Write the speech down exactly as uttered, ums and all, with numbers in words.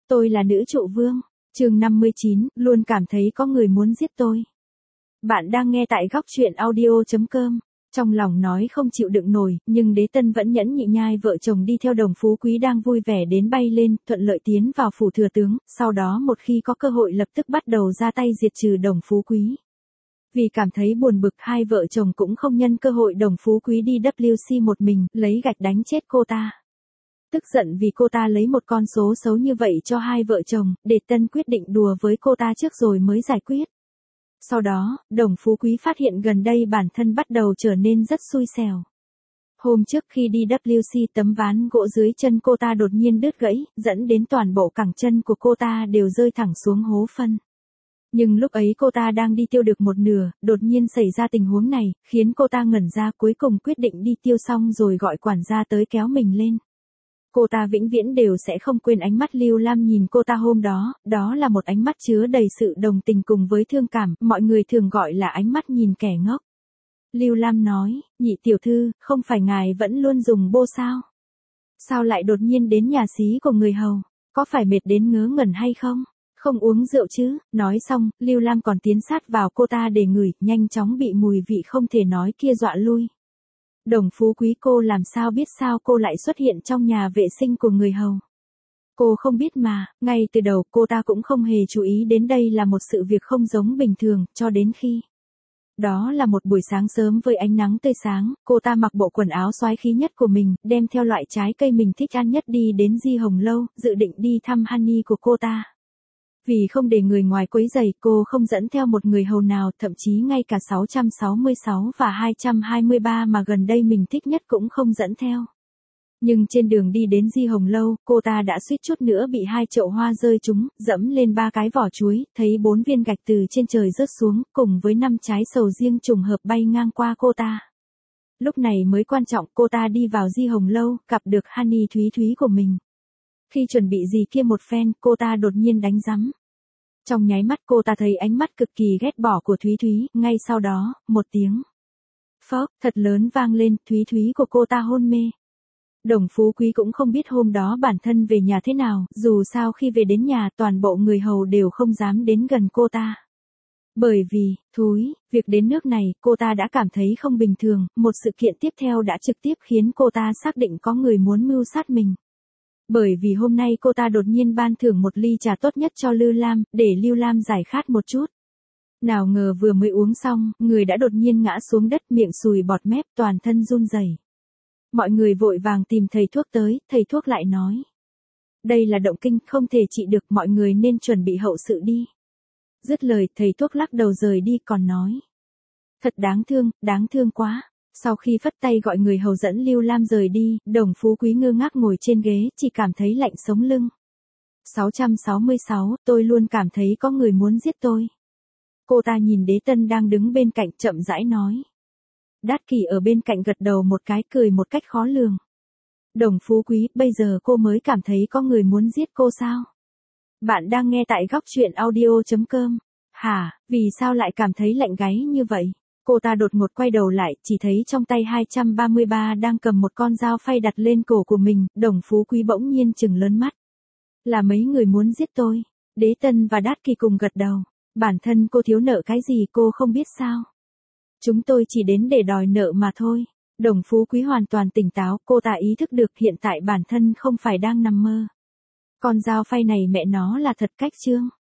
Tôi là nữ trụ vương. Chương năm mươi chín, luôn cảm thấy có người muốn giết tôi. Bạn đang nghe tại góc truyện audio chấm com. Trong lòng nói không chịu đựng nổi, nhưng Đế Tân vẫn nhẫn nhị nhai vợ chồng đi theo Đồng Phú Quý đang vui vẻ đến bay lên, thuận lợi tiến vào phủ thừa tướng, sau đó một khi có cơ hội lập tức bắt đầu ra tay diệt trừ Đồng Phú Quý. Vì cảm thấy buồn bực, hai vợ chồng cũng không nhân cơ hội Đồng Phú Quý đi W C một mình, lấy gạch đánh chết cô ta. Tức giận vì cô ta lấy một con số xấu như vậy cho hai vợ chồng, Đế Tân quyết định đùa với cô ta trước rồi mới giải quyết. Sau đó, Đồng Phú Quý phát hiện gần đây bản thân bắt đầu trở nên rất xui xẻo. Hôm trước khi đi W C, tấm ván gỗ dưới chân cô ta đột nhiên đứt gãy, dẫn đến toàn bộ cẳng chân của cô ta đều rơi thẳng xuống hố phân. Nhưng lúc ấy cô ta đang đi tiêu được một nửa, đột nhiên xảy ra tình huống này, khiến cô ta ngẩn ra, cuối cùng quyết định đi tiêu xong rồi gọi quản gia tới kéo mình lên. Cô ta vĩnh viễn đều sẽ không quên ánh mắt Lưu Lam nhìn cô ta hôm đó, đó là một ánh mắt chứa đầy sự đồng tình cùng với thương cảm, mọi người thường gọi là ánh mắt nhìn kẻ ngốc. Lưu Lam nói, nhị tiểu thư, không phải ngài vẫn luôn dùng bô sao? Sao lại đột nhiên đến nhà xí của người hầu? Có phải mệt đến ngớ ngẩn hay không? Không uống rượu chứ? Nói xong, Lưu Lam còn tiến sát vào cô ta để ngửi, nhanh chóng bị mùi vị không thể nói kia dọa lui. Đồng Phú Quý, cô làm sao biết sao cô lại xuất hiện trong nhà vệ sinh của người hầu? Cô không biết mà, ngay từ đầu cô ta cũng không hề chú ý đến đây là một sự việc không giống bình thường, cho đến khi. Đó là một buổi sáng sớm với ánh nắng tươi sáng, cô ta mặc bộ quần áo xoái khí nhất của mình, đem theo loại trái cây mình thích ăn nhất đi đến Di Hồng Lâu, dự định đi thăm Honey của cô ta. Vì không để người ngoài quấy rầy, cô không dẫn theo một người hầu nào, thậm chí ngay cả sáu trăm sáu mươi sáu và hai trăm hai mươi ba mà gần đây mình thích nhất cũng không dẫn theo. Nhưng trên đường đi đến Di Hồng Lâu, cô ta đã suýt chút nữa bị hai chậu hoa rơi trúng, dẫm lên ba cái vỏ chuối, thấy bốn viên gạch từ trên trời rớt xuống, cùng với năm trái sầu riêng trùng hợp bay ngang qua cô ta. Lúc này mới quan trọng, cô ta đi vào Di Hồng Lâu, gặp được Honey Thúy Thúy của mình. Khi chuẩn bị gì kia một phen, cô ta đột nhiên đánh rắm. Trong nháy mắt cô ta thấy ánh mắt cực kỳ ghét bỏ của Thúy Thúy, ngay sau đó, một tiếng phốc thật lớn vang lên, Thúy Thúy của cô ta hôn mê. Đồng Phú Quý cũng không biết hôm đó bản thân về nhà thế nào, dù sao khi về đến nhà toàn bộ người hầu đều không dám đến gần cô ta. Bởi vì, Thúi, việc đến nước này, cô ta đã cảm thấy không bình thường, một sự kiện tiếp theo đã trực tiếp khiến cô ta xác định có người muốn mưu sát mình. Bởi vì hôm nay cô ta đột nhiên ban thưởng một ly trà tốt nhất cho Lưu Lam, để Lưu Lam giải khát một chút. Nào ngờ vừa mới uống xong, người đã đột nhiên ngã xuống đất, miệng sùi bọt mép, toàn thân run rẩy. Mọi người vội vàng tìm thầy thuốc tới, thầy thuốc lại nói. Đây là động kinh, không thể trị được, mọi người nên chuẩn bị hậu sự đi. Dứt lời, thầy thuốc lắc đầu rời đi, còn nói. Thật đáng thương, đáng thương quá. Sau khi phất tay gọi người hầu dẫn Lưu Lam rời đi, Đồng Phú Quý ngơ ngác ngồi trên ghế, chỉ cảm thấy lạnh sống lưng. sáu trăm sáu mươi sáu, tôi luôn cảm thấy có người muốn giết tôi. Cô ta nhìn Đế Tân đang đứng bên cạnh, chậm rãi nói. Đát Kỷ ở bên cạnh gật đầu một cái, cười một cách khó lường. Đồng Phú Quý, bây giờ cô mới cảm thấy có người muốn giết cô sao? Bạn đang nghe tại góc truyện audio chấm com. Hả, vì sao lại cảm thấy lạnh gáy như vậy? Cô ta đột ngột quay đầu lại, chỉ thấy trong tay hai trăm ba mươi ba đang cầm một con dao phay đặt lên cổ của mình, Đồng Phú Quý bỗng nhiên trừng lớn mắt. Là mấy người muốn giết tôi? Đế Tân và Đát Kỷ cùng gật đầu. Bản thân cô thiếu nợ cái gì cô không biết sao? Chúng tôi chỉ đến để đòi nợ mà thôi. Đồng Phú Quý hoàn toàn tỉnh táo, cô ta ý thức được hiện tại bản thân không phải đang nằm mơ. Con dao phay này mẹ nó là thật cách trương.